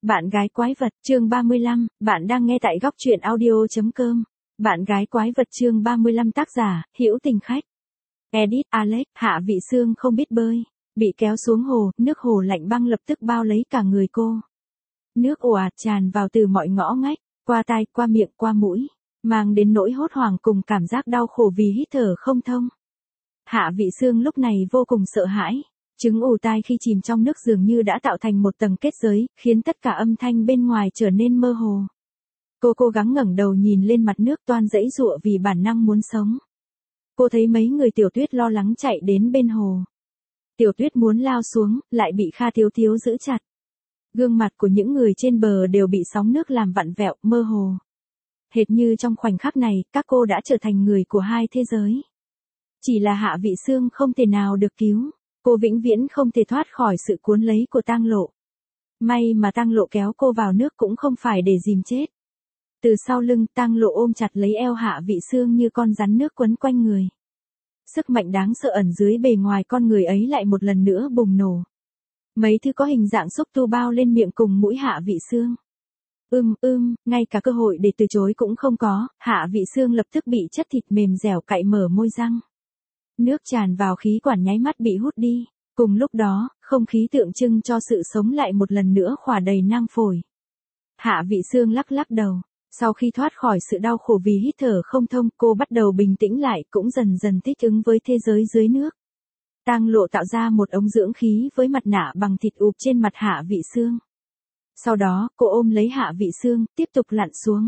Bạn gái quái vật, chương 35, bạn đang nghe tại góc truyện audio.com. Bạn gái quái vật chương 35 tác giả, Hữu Tình Khách. Edit Alex, Hạ Vị Sương không biết bơi. Bị kéo xuống hồ, nước hồ lạnh băng lập tức bao lấy cả người cô. Nước ồ ạt tràn vào từ mọi ngõ ngách, qua tai, qua miệng, qua mũi. Mang đến nỗi hốt hoảng cùng cảm giác đau khổ vì hít thở không thông. Hạ Vị Sương lúc này vô cùng sợ hãi. Chứng ù tai khi chìm trong nước dường như đã tạo thành một tầng kết giới, khiến tất cả âm thanh bên ngoài trở nên mơ hồ. Cô cố gắng ngẩng đầu nhìn lên mặt nước toan giãy giụa vì bản năng muốn sống. Cô thấy mấy người Tiểu Tuyết lo lắng chạy đến bên hồ. Tiểu Tuyết muốn lao xuống, lại bị Kha Thiếu Thiếu giữ chặt. Gương mặt của những người trên bờ đều bị sóng nước làm vặn vẹo, mơ hồ. Hệt như trong khoảnh khắc này, các cô đã trở thành người của hai thế giới. Chỉ là Hạ Vị Sương không thể nào được cứu. Cô vĩnh viễn không thể thoát khỏi sự cuốn lấy của Tang Lộ. May mà Tang Lộ kéo cô vào nước cũng không phải để dìm chết. Từ sau lưng, Tang Lộ ôm chặt lấy eo Hạ Vị Sương như con rắn nước quấn quanh người. Sức mạnh đáng sợ ẩn dưới bề ngoài con người ấy lại một lần nữa bùng nổ. Mấy thứ có hình dạng xúc tu bao lên miệng cùng mũi Hạ Vị Sương. Ngay cả cơ hội để từ chối cũng không có, Hạ Vị Sương lập tức bị chất thịt mềm dẻo cạy mở môi răng. Nước tràn vào khí quản nháy mắt bị hút đi. Cùng lúc đó, không khí tượng trưng cho sự sống lại một lần nữa khỏa đầy nang phổi. Hạ Vị Sương lắc lắc đầu. Sau khi thoát khỏi sự đau khổ vì hít thở không thông, cô bắt đầu bình tĩnh lại, cũng dần dần thích ứng với thế giới dưới nước. Tang Lộ tạo ra một ống dưỡng khí với mặt nạ bằng thịt ụp trên mặt Hạ Vị Sương. Sau đó, cô ôm lấy Hạ Vị Sương, tiếp tục lặn xuống.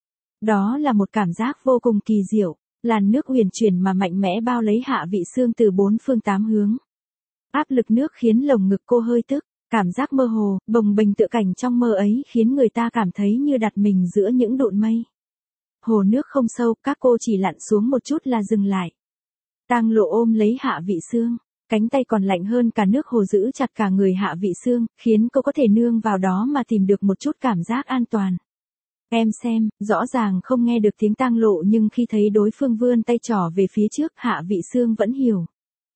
Đó là một cảm giác vô cùng kỳ diệu. Làn nước huyền chuyển mà mạnh mẽ bao lấy Hạ Vị Sương từ bốn phương tám hướng. Áp lực nước khiến lồng ngực cô hơi tức, cảm giác mơ hồ, bồng bềnh tựa cảnh trong mơ ấy khiến người ta cảm thấy như đặt mình giữa những đụn mây. Hồ nước không sâu, các cô chỉ lặn xuống một chút là dừng lại. Tang Lộ ôm lấy Hạ Vị Sương, cánh tay còn lạnh hơn cả nước hồ giữ chặt cả người Hạ Vị Sương, khiến cô có thể nương vào đó mà tìm được một chút cảm giác an toàn. Em xem, rõ ràng không nghe được tiếng Tang Lộ nhưng khi thấy đối phương vươn tay trỏ về phía trước, Hạ Vị Sương vẫn hiểu.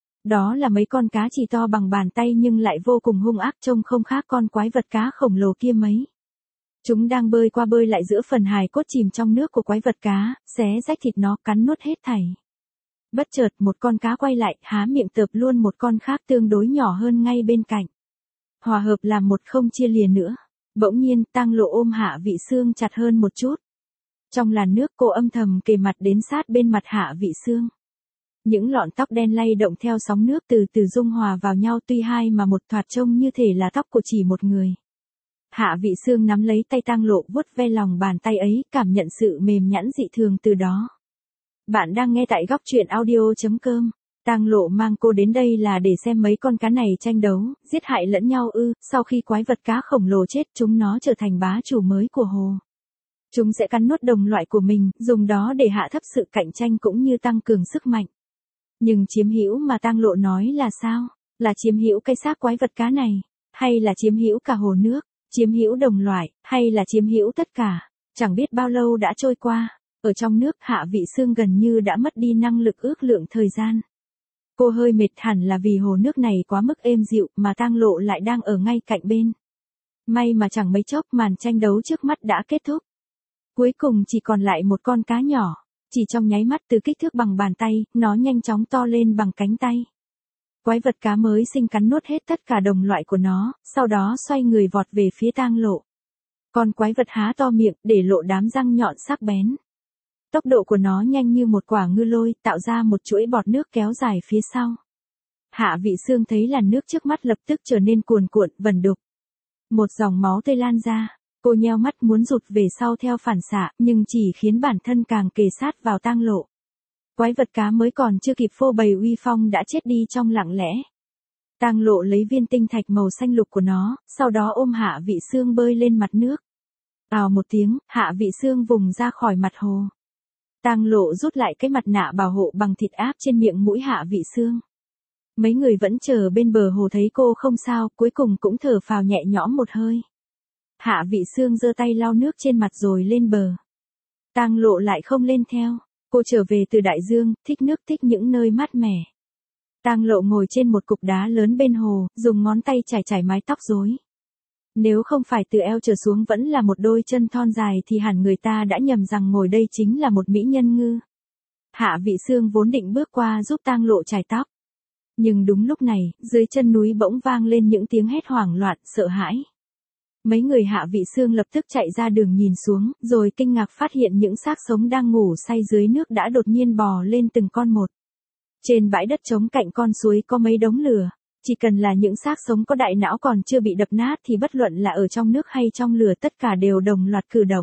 Đó là mấy con cá chỉ to bằng bàn tay nhưng lại vô cùng hung ác, trông không khác con quái vật cá khổng lồ kia mấy. Chúng đang bơi qua bơi lại giữa phần hài cốt chìm trong nước của quái vật cá, xé rách thịt nó, cắn nuốt hết thảy. Bất chợt một con cá quay lại, há miệng tợp luôn một con khác tương đối nhỏ hơn ngay bên cạnh. Hòa hợp làm một không chia lìa nữa. Bỗng nhiên, Tang Lộ ôm Hạ Vị Sương chặt hơn một chút. Trong làn nước cô âm thầm kề mặt đến sát bên mặt Hạ Vị Sương. Những lọn tóc đen lay động theo sóng nước từ từ dung hòa vào nhau, tuy hai mà một, thoạt trông như thể là tóc của chỉ một người. Hạ Vị Sương nắm lấy tay Tang Lộ vuốt ve lòng bàn tay ấy, cảm nhận sự mềm nhẵn dị thường từ đó. Bạn đang nghe tại góc truyện audio.com. Tang Lộ mang cô đến đây là để xem mấy con cá này tranh đấu, giết hại lẫn nhau ư. Sau khi quái vật cá khổng lồ chết, chúng nó trở thành bá chủ mới của hồ. Chúng sẽ cắn nuốt đồng loại của mình, dùng đó để hạ thấp sự cạnh tranh cũng như tăng cường sức mạnh. Nhưng chiếm hữu mà Tang Lộ nói là sao? Là chiếm hữu cái xác quái vật cá này? Hay là chiếm hữu cả hồ nước? Chiếm hữu đồng loại? Hay là chiếm hữu tất cả? Chẳng biết bao lâu đã trôi qua. Ở trong nước, Hạ Vị Sương gần như đã mất đi năng lực ước lượng thời gian. Cô hơi mệt, hẳn là vì hồ nước này quá mức êm dịu mà Tang Lộ lại đang ở ngay cạnh bên. May mà chẳng mấy chốc màn tranh đấu trước mắt đã kết thúc. Cuối cùng chỉ còn lại một con cá nhỏ. Chỉ trong nháy mắt, từ kích thước bằng bàn tay, nó nhanh chóng to lên bằng cánh tay. Quái vật cá mới sinh cắn nuốt hết tất cả đồng loại của nó, sau đó xoay người vọt về phía Tang Lộ. Con quái vật há to miệng, để lộ đám răng nhọn sắc bén. Tốc độ của nó nhanh như một quả ngư lôi, tạo ra một chuỗi bọt nước kéo dài phía sau. Hạ Vị Sương thấy làn nước trước mắt lập tức trở nên cuồn cuộn, vẩn đục. Một dòng máu tươi lan ra. Cô nheo mắt muốn rụt về sau theo phản xạ, nhưng chỉ khiến bản thân càng kề sát vào Tang Lộ. Quái vật cá mới còn chưa kịp phô bày uy phong đã chết đi trong lặng lẽ. Tang Lộ lấy viên tinh thạch màu xanh lục của nó, sau đó ôm Hạ Vị Sương bơi lên mặt nước. Ào một tiếng, Hạ Vị Sương vùng ra khỏi mặt hồ. Tang Lộ rút lại cái mặt nạ bảo hộ bằng thịt áp trên miệng mũi Hạ Vị Sương. Mấy người vẫn chờ bên bờ hồ thấy cô không sao, cuối cùng cũng thở phào nhẹ nhõm một hơi. Hạ Vị Sương giơ tay lau nước trên mặt rồi lên bờ. Tang Lộ lại không lên theo. Cô trở về từ đại dương, thích nước, thích những nơi mát mẻ. Tang Lộ ngồi trên một cục đá lớn bên hồ, dùng ngón tay chải chải mái tóc rối. Nếu không phải từ eo trở xuống vẫn là một đôi chân thon dài thì hẳn người ta đã nhầm rằng ngồi đây chính là một mỹ nhân ngư. Hạ Vị Sương vốn định bước qua giúp Tang Lộ chải tóc. Nhưng đúng lúc này, dưới chân núi bỗng vang lên những tiếng hét hoảng loạn, sợ hãi. Mấy người Hạ Vị Sương lập tức chạy ra đường nhìn xuống, rồi kinh ngạc phát hiện những xác sống đang ngủ say dưới nước đã đột nhiên bò lên từng con một. Trên bãi đất trống cạnh con suối có mấy đống lửa. Chỉ cần là những xác sống có đại não còn chưa bị đập nát thì bất luận là ở trong nước hay trong lửa tất cả đều đồng loạt cử động.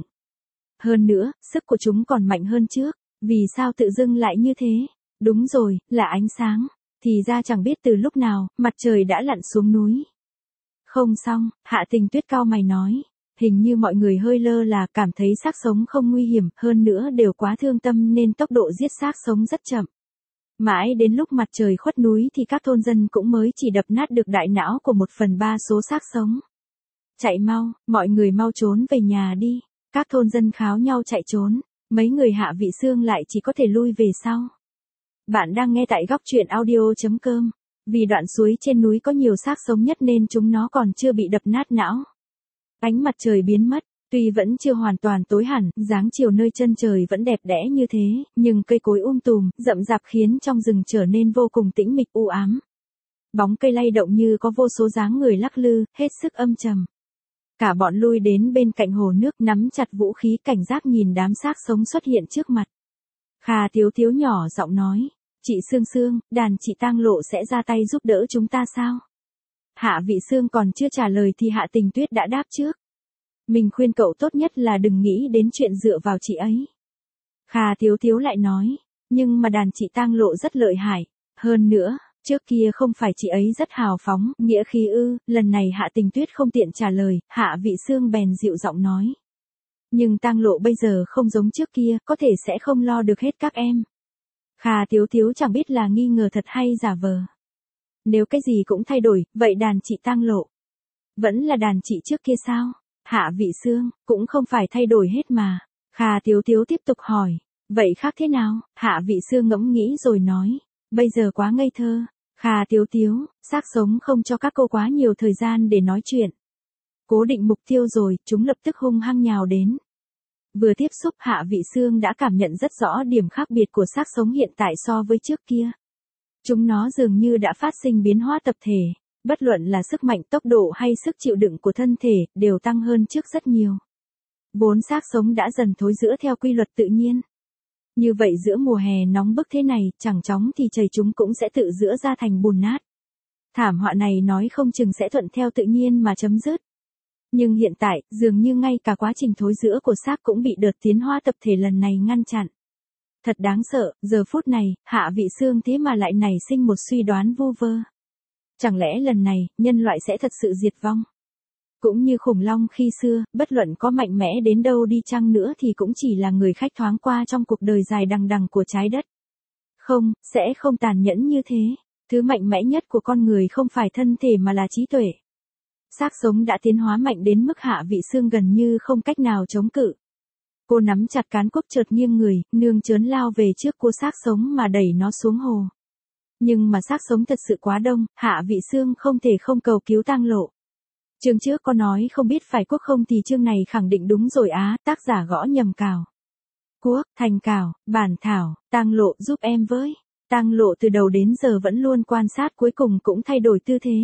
Hơn nữa, sức của chúng còn mạnh hơn trước. Vì sao tự dưng lại như thế? Đúng rồi, là ánh sáng. Thì ra chẳng biết từ lúc nào, mặt trời đã lặn xuống núi. Không xong, Hạ Tình Tuyết cau mày nói. Hình như mọi người hơi lơ là cảm thấy xác sống không nguy hiểm, hơn nữa đều quá thương tâm nên tốc độ giết xác sống rất chậm. Mãi đến lúc mặt trời khuất núi thì các thôn dân cũng mới chỉ đập nát được đại não của 1/3 số xác sống. Chạy mau, mọi người mau trốn về nhà đi. Các thôn dân kháo nhau chạy trốn. Mấy người Hạ Vị Sương lại chỉ có thể lui về sau. Bạn đang nghe tại góc truyện audio.com. Vì đoạn suối trên núi có nhiều xác sống nhất nên chúng nó còn chưa bị đập nát não. Ánh mặt trời biến mất, tuy vẫn chưa hoàn toàn tối hẳn, dáng chiều nơi chân trời vẫn đẹp đẽ như thế, nhưng cây cối tùm, rậm rạp khiến trong rừng trở nên vô cùng tĩnh mịch u ám. Bóng cây lay động như có vô số dáng người lắc lư, hết sức âm trầm. Cả bọn lui đến bên cạnh hồ nước nắm chặt vũ khí cảnh giác nhìn đám xác sống xuất hiện trước mặt. Kha Thiếu Thiếu nhỏ giọng nói, chị Sương Sương, đàn chị Tang Lộ sẽ ra tay giúp đỡ chúng ta sao? Hạ Vị Sương còn chưa trả lời thì Hạ Tình Tuyết đã đáp trước. Mình khuyên cậu tốt nhất là đừng nghĩ đến chuyện dựa vào chị ấy. Kha Thiếu Thiếu lại nói, nhưng mà đàn chị Tang Lộ rất lợi hại. Hơn nữa, trước kia không phải chị ấy rất hào phóng, nghĩa khí ư? Lần này Hạ Tình Tuyết không tiện trả lời, Hạ Vị Sương bèn dịu giọng nói. Nhưng Tang Lộ bây giờ không giống trước kia, có thể sẽ không lo được hết các em. Kha Thiếu Thiếu chẳng biết là nghi ngờ thật hay giả vờ. Nếu cái gì cũng thay đổi, vậy đàn chị Tang Lộ vẫn là đàn chị trước kia sao? Hạ Vị Sương, cũng không phải thay đổi hết mà. Kha Thiếu Thiếu tiếp tục hỏi, vậy khác thế nào? Hạ Vị Sương ngẫm nghĩ rồi nói, bây giờ quá ngây thơ. Kha Thiếu Thiếu, xác sống không cho các cô quá nhiều thời gian để nói chuyện. Cố định mục tiêu rồi, chúng lập tức hung hăng nhào đến. Vừa tiếp xúc Hạ Vị Sương đã cảm nhận rất rõ điểm khác biệt của xác sống hiện tại so với trước kia. Chúng nó dường như đã phát sinh biến hóa tập thể, bất luận là sức mạnh, tốc độ hay sức chịu đựng của thân thể, đều tăng hơn trước rất nhiều. Bốn xác sống đã dần thối rữa theo quy luật tự nhiên. Như vậy giữa mùa hè nóng bức thế này, chẳng chóng thì trời chúng cũng sẽ tự rữa ra thành bùn nát. Thảm họa này nói không chừng sẽ thuận theo tự nhiên mà chấm dứt. Nhưng hiện tại, dường như ngay cả quá trình thối rữa của xác cũng bị đợt tiến hóa tập thể lần này ngăn chặn. Thật đáng sợ, giờ phút này, Hạ Vị Sương thế mà lại nảy sinh một suy đoán vu vơ. Chẳng lẽ lần này, nhân loại sẽ thật sự diệt vong? Cũng như khủng long khi xưa, bất luận có mạnh mẽ đến đâu đi chăng nữa thì cũng chỉ là người khách thoáng qua trong cuộc đời dài đằng đằng của trái đất. Không, sẽ không tàn nhẫn như thế. Thứ mạnh mẽ nhất của con người không phải thân thể mà là trí tuệ. Xác sống đã tiến hóa mạnh đến mức Hạ Vị Sương gần như không cách nào chống cự. Cô nắm chặt cán cuốc chợt nghiêng người, nương chớn lao về trước cô xác sống mà đẩy nó xuống hồ. Nhưng mà xác sống thật sự quá đông, Hạ Vị Sương không thể không cầu cứu Tang Lộ. Chương trước có nói không biết phải quốc không thì chương này khẳng định đúng rồi á, tác giả gõ nhầm cào. Quốc, thành cào, bản thảo, Tang Lộ giúp em với. Tang Lộ từ đầu đến giờ vẫn luôn quan sát cuối cùng cũng thay đổi tư thế.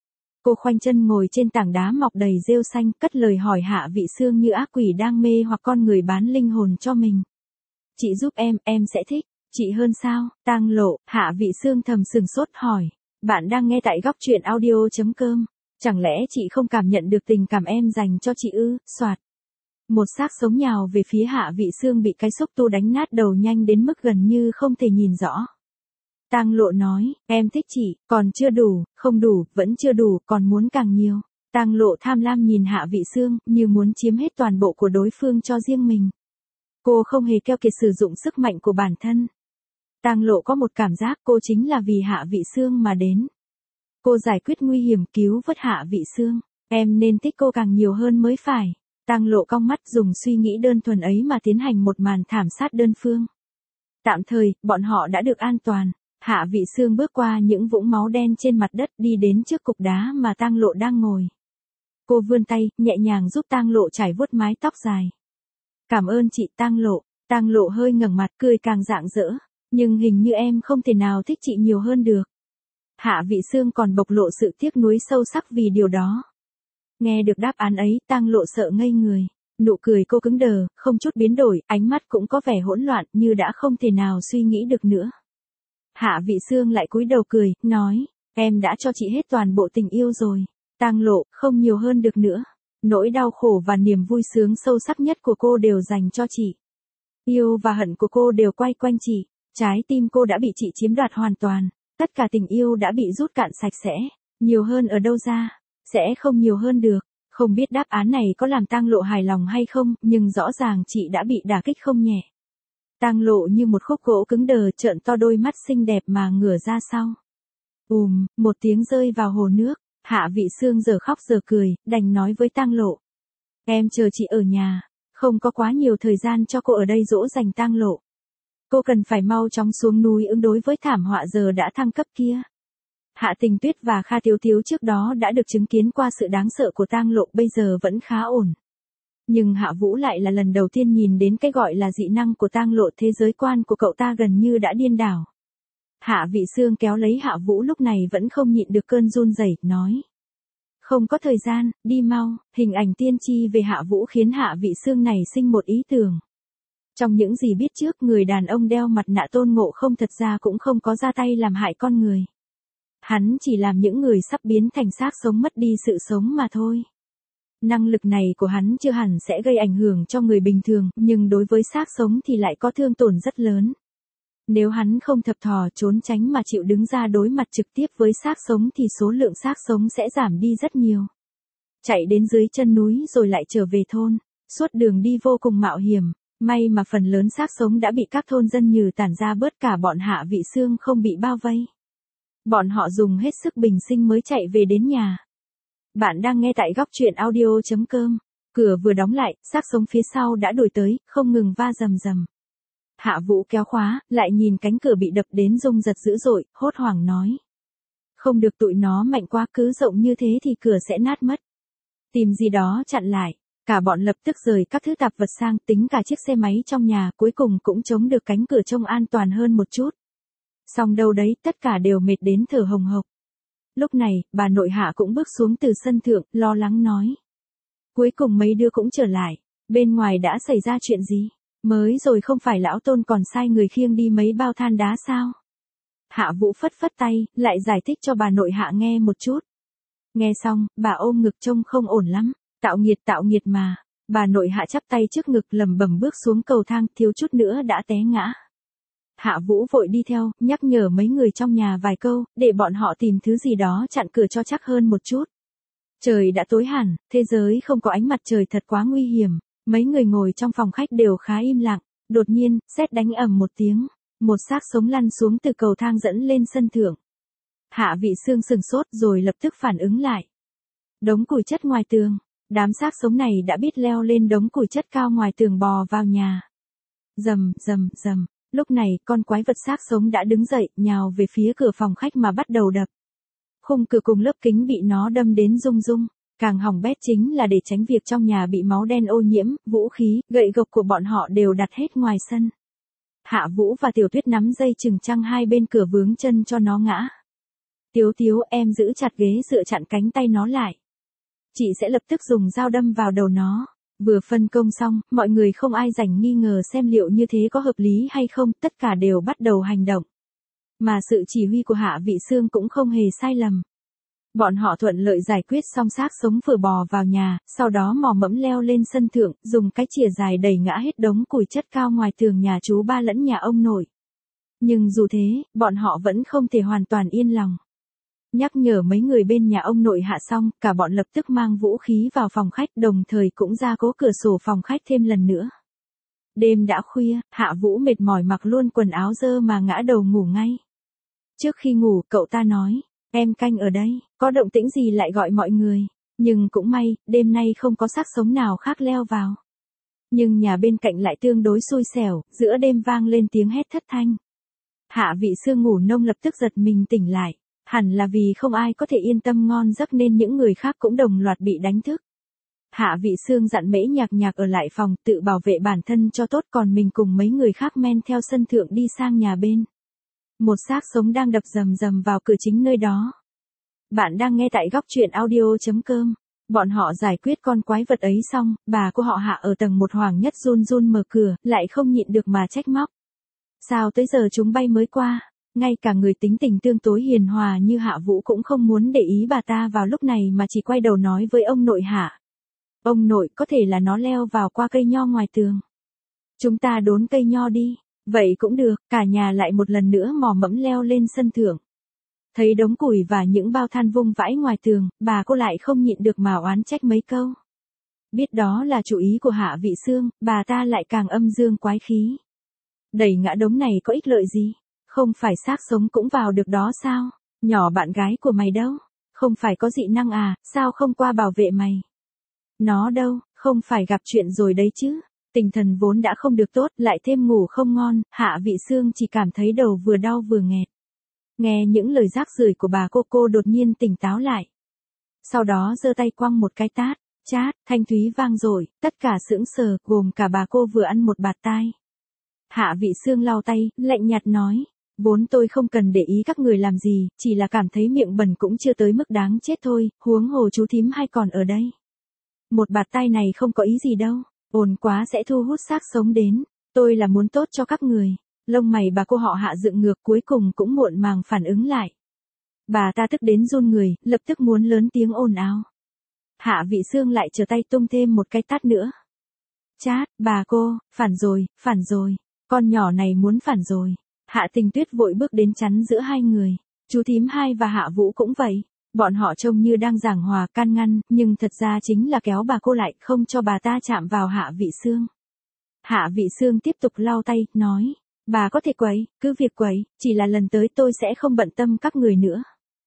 Cô khoanh chân ngồi trên tảng đá mọc đầy rêu xanh, cất lời hỏi Hạ Vị Sương như ác quỷ đang mê hoặc con người bán linh hồn cho mình. Chị giúp em sẽ thích. Chị hơn sao? Tang Lộ, Hạ Vị Sương thầm sừng sốt hỏi. Bạn đang nghe tại góc truyện audio.com. Chẳng lẽ chị không cảm nhận được tình cảm em dành cho chị ư? Soạt. Một xác sống nhào về phía Hạ Vị Sương bị cái xúc tu đánh nát đầu nhanh đến mức gần như không thể nhìn rõ. Tang Lộ nói, em thích chị, còn chưa đủ, không đủ, vẫn chưa đủ, còn muốn càng nhiều. Tang Lộ tham lam nhìn Hạ Vị Sương, như muốn chiếm hết toàn bộ của đối phương cho riêng mình. Cô không hề keo kiệt sử dụng sức mạnh của bản thân. Tang Lộ có một cảm giác cô chính là vì Hạ Vị Sương mà đến. Cô giải quyết nguy hiểm cứu vớt Hạ Vị Sương. Em nên thích cô càng nhiều hơn mới phải. Tang Lộ cong mắt dùng suy nghĩ đơn thuần ấy mà tiến hành một màn thảm sát đơn phương. Tạm thời, bọn họ đã được an toàn. Hạ Vị Sương bước qua những vũng máu đen trên mặt đất đi đến trước cục đá mà Tang Lộ đang ngồi. Cô vươn tay, nhẹ nhàng giúp Tang Lộ trải vuốt mái tóc dài. Cảm ơn chị Tang Lộ. Tang Lộ hơi ngẩng mặt cười càng rạng rỡ. Nhưng hình như em không thể nào thích chị nhiều hơn được. Hạ Vị Sương còn bộc lộ sự tiếc nuối sâu sắc vì điều đó. Nghe được đáp án ấy, Tang Lộ sợ ngây người. Nụ cười cô cứng đờ, không chút biến đổi, ánh mắt cũng có vẻ hỗn loạn như đã không thể nào suy nghĩ được nữa. Hạ Vị Sương lại cúi đầu cười, nói, em đã cho chị hết toàn bộ tình yêu rồi. Tang Lộ, không nhiều hơn được nữa. Nỗi đau khổ và niềm vui sướng sâu sắc nhất của cô đều dành cho chị. Yêu và hận của cô đều quay quanh chị. Trái tim cô đã bị chị chiếm đoạt hoàn toàn. Tất cả tình yêu đã bị rút cạn sạch sẽ. Nhiều hơn ở đâu ra? Sẽ không nhiều hơn được. Không biết đáp án này có làm Tang Lộ hài lòng hay không, nhưng rõ ràng chị đã bị đả kích không nhẹ. Tang Lộ như một khúc gỗ cứng đờ, trợn to đôi mắt xinh đẹp mà ngửa ra sau. Một tiếng rơi vào hồ nước. Hạ Vị Sương giờ khóc giờ cười, đành nói với Tang Lộ. Em chờ chị ở nhà. Không có quá nhiều thời gian cho cô ở đây dỗ dành Tang Lộ. Cô cần phải mau chóng xuống núi ứng đối với thảm họa giờ đã thăng cấp kia. Hạ Tình Tuyết và Kha Tiếu Tiếu trước đó đã được chứng kiến qua sự đáng sợ của Tang Lộ, bây giờ vẫn khá ổn. Nhưng Hạ Vũ lại là lần đầu tiên nhìn đến cái gọi là dị năng của Tang Lộ, thế giới quan của cậu ta gần như đã điên đảo. Hạ Vị Sương kéo lấy Hạ Vũ lúc này vẫn không nhịn được cơn run rẩy, nói. Không có thời gian, đi mau. Hình ảnh tiên tri về Hạ Vũ khiến Hạ Vị Sương này sinh một ý tưởng. Trong những gì biết trước, người đàn ông đeo mặt nạ Tôn Ngộ Không thật ra cũng không có ra tay làm hại con người. Hắn chỉ làm những người sắp biến thành xác sống mất đi sự sống mà thôi. Năng lực này của hắn chưa hẳn sẽ gây ảnh hưởng cho người bình thường, nhưng đối với xác sống thì lại có thương tổn rất lớn. Nếu hắn không thập thò trốn tránh mà chịu đứng ra đối mặt trực tiếp với xác sống thì số lượng xác sống sẽ giảm đi rất nhiều. Chạy đến dưới chân núi rồi lại trở về thôn, suốt đường đi vô cùng mạo hiểm, may mà phần lớn xác sống đã bị các thôn dân nhừ tản ra bớt, cả bọn Hạ Vị Sương không bị bao vây. Bọn họ dùng hết sức bình sinh mới chạy về đến nhà. Bạn đang nghe tại góc truyện audio.com. Cửa vừa đóng lại, xác sống phía sau đã đuổi tới, không ngừng va rầm rầm. Hạ Vũ kéo khóa, lại nhìn cánh cửa bị đập đến rung giật dữ dội, hốt hoảng nói. Không được, tụi nó mạnh quá, cứ rộng như thế thì cửa sẽ nát mất. Tìm gì đó chặn lại. Cả bọn lập tức rời các thứ tạp vật sang, tính cả chiếc xe máy trong nhà, cuối cùng cũng chống được cánh cửa trông an toàn hơn một chút. Xong đâu đấy, tất cả đều mệt đến thở hồng hộc. Lúc này, bà nội Hạ cũng bước xuống từ sân thượng, lo lắng nói. Cuối cùng mấy đứa cũng trở lại. Bên ngoài đã xảy ra chuyện gì? Mới rồi không phải lão Tôn còn sai người khiêng đi mấy bao than đá sao? Hạ Vũ phất phất tay, lại giải thích cho bà nội Hạ nghe một chút. Nghe xong, bà ôm ngực trông không ổn lắm. Tạo nghiệt mà. Bà nội Hạ chắp tay trước ngực lẩm bẩm bước xuống cầu thang, thiếu chút nữa đã té ngã. Hạ Vũ vội đi theo, nhắc nhở mấy người trong nhà vài câu, để bọn họ tìm thứ gì đó chặn cửa cho chắc hơn một chút. Trời đã tối hẳn, thế giới không có ánh mặt trời thật quá nguy hiểm. Mấy người ngồi trong phòng khách đều khá im lặng. Đột nhiên, sét đánh ầm một tiếng. Một xác sống lăn xuống từ cầu thang dẫn lên sân thượng. Hạ Vị Sương sừng sốt rồi lập tức phản ứng lại. Đống củi chất ngoài tường. Đám xác sống này đã biết leo lên đống củi chất cao ngoài tường bò vào nhà. Rầm. Lúc này, con quái vật xác sống đã đứng dậy, nhào về phía cửa phòng khách mà bắt đầu đập. Khung cửa cùng lớp kính bị nó đâm đến rung rung. Càng hỏng bét chính là để tránh việc trong nhà bị máu đen ô nhiễm, vũ khí, gậy gộc của bọn họ đều đặt hết ngoài sân. Hạ Vũ và Tiểu Tuyết nắm dây chừng chăng hai bên cửa vướng chân cho nó ngã. Tiếu Tiếu, em giữ chặt ghế dựa chặn cánh tay nó lại. Chị sẽ lập tức dùng dao đâm vào đầu nó. Vừa phân công xong, mọi người không ai rảnh nghi ngờ xem liệu như thế có hợp lý hay không, tất cả đều bắt đầu hành động. Mà sự chỉ huy của Hạ Vị Sương cũng không hề sai lầm. Bọn họ thuận lợi giải quyết xong xác sống vừa bò vào nhà, sau đó mò mẫm leo lên sân thượng, dùng cái chìa dài đẩy ngã hết đống củi chất cao ngoài tường nhà chú ba lẫn nhà ông nội. Nhưng dù thế, bọn họ vẫn không thể hoàn toàn yên lòng. Nhắc nhở mấy người bên nhà ông nội Hạ xong, cả bọn lập tức mang vũ khí vào phòng khách, đồng thời cũng ra cố cửa sổ phòng khách thêm lần nữa. Đêm đã khuya, Hạ Vũ mệt mỏi mặc luôn quần áo dơ mà ngã đầu ngủ ngay. Trước khi ngủ, cậu ta nói, em canh ở đây, có động tĩnh gì lại gọi mọi người. Nhưng cũng may, đêm nay không có xác sống nào khác leo vào. Nhưng nhà bên cạnh lại tương đối xui xẻo, giữa đêm vang lên tiếng hét thất thanh. Hạ Vị Sương ngủ nông lập tức giật mình tỉnh lại. Hẳn là vì không ai có thể yên tâm ngon giấc nên những người khác cũng đồng loạt bị đánh thức. Hạ Vị Xương dặn Mễ Nhạc Nhạc ở lại phòng tự bảo vệ bản thân cho tốt, còn mình cùng mấy người khác men theo sân thượng đi sang nhà bên. Một xác sống đang đập rầm rầm vào cửa chính nơi đó. Bạn đang nghe tại góc truyện audio.com. Bọn họ giải quyết con quái vật ấy xong, bà của họ Hạ ở tầng 1 Hoàng Nhất run run mở cửa, lại không nhịn được mà trách móc. Sao tới giờ chúng bay mới qua? Ngay cả người tính tình tương tối hiền hòa như Hạ Vũ cũng không muốn để ý bà ta vào lúc này mà chỉ quay đầu nói với ông nội Hạ. Ông nội, có thể là nó leo vào qua cây nho ngoài tường. Chúng ta đốn cây nho đi. Vậy cũng được, cả nhà lại một lần nữa mò mẫm leo lên sân thượng. Thấy đống củi và những bao than vung vãi ngoài tường, bà cô lại không nhịn được mà oán trách mấy câu. Biết đó là chủ ý của Hạ Vị Xương, bà ta lại càng âm dương quái khí. Đẩy ngã đống này có ích lợi gì? Không phải xác sống cũng vào được đó sao? Nhỏ bạn gái của mày đâu? Không phải có dị năng à, sao không qua bảo vệ mày? Nó đâu, không phải gặp chuyện rồi đấy chứ? Tinh thần vốn đã không được tốt, lại thêm ngủ không ngon, Hạ Vị Xương chỉ cảm thấy đầu vừa đau vừa nghẹt. Nghe những lời rác rưởi của bà cô đột nhiên tỉnh táo lại. Sau đó giơ tay quăng một cái tát, chát, thanh thúy vang dội, tất cả sững sờ, gồm cả bà cô vừa ăn một bạt tai. Hạ Vị Xương lau tay, lạnh nhạt nói, vốn tôi không cần để ý các người làm gì, chỉ là cảm thấy miệng bẩn cũng chưa tới mức đáng chết thôi, huống hồ chú thím hay còn ở đây. Một bạt tai này không có ý gì đâu, ồn quá sẽ thu hút xác sống đến, tôi là muốn tốt cho các người. Lông mày bà cô họ Hạ dựng ngược, cuối cùng cũng muộn màng phản ứng lại. Bà ta tức đến run người, lập tức muốn lớn tiếng ồn ào. Hạ Vị Xương lại trở tay tung thêm một cái tát nữa. Chát, bà cô, phản rồi, con nhỏ này muốn phản rồi. Hạ Tình Tuyết vội bước đến chắn giữa hai người. Chú thím hai và Hạ Vũ cũng vậy. Bọn họ trông như đang giảng hòa can ngăn, nhưng thật ra chính là kéo bà cô lại, không cho bà ta chạm vào Hạ Vị Xương. Hạ Vị Xương tiếp tục lau tay, nói. Bà có thể quậy, cứ việc quậy, chỉ là lần tới tôi sẽ không bận tâm các người nữa.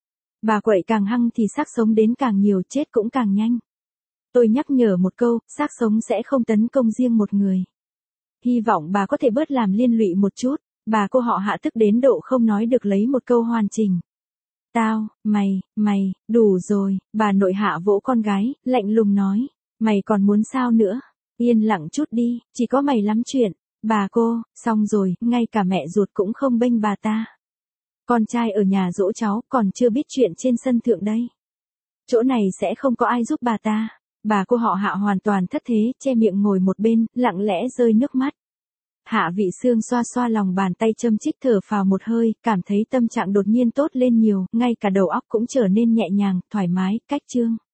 Bà quậy càng hăng thì xác sống đến càng nhiều, chết cũng càng nhanh. Tôi nhắc nhở một câu, xác sống sẽ không tấn công riêng một người. Hy vọng bà có thể bớt làm liên lụy một chút. Bà cô họ Hạ tức đến độ không nói được lấy một câu hoàn chỉnh. Mày, đủ rồi, bà nội Hạ vỗ con gái, lạnh lùng nói. Mày còn muốn sao nữa? Yên lặng chút đi, chỉ có mày lắm chuyện. Bà cô, xong rồi, ngay cả mẹ ruột cũng không bênh bà ta. Con trai ở nhà dỗ cháu, còn chưa biết chuyện trên sân thượng đây. Chỗ này sẽ không có ai giúp bà ta. Bà cô họ Hạ hoàn toàn thất thế, che miệng ngồi một bên, lặng lẽ rơi nước mắt. Hạ Vị Xương xoa xoa lòng bàn tay châm chích thở phào một hơi, cảm thấy tâm trạng đột nhiên tốt lên nhiều, ngay cả đầu óc cũng trở nên nhẹ nhàng, thoải mái, cách chương.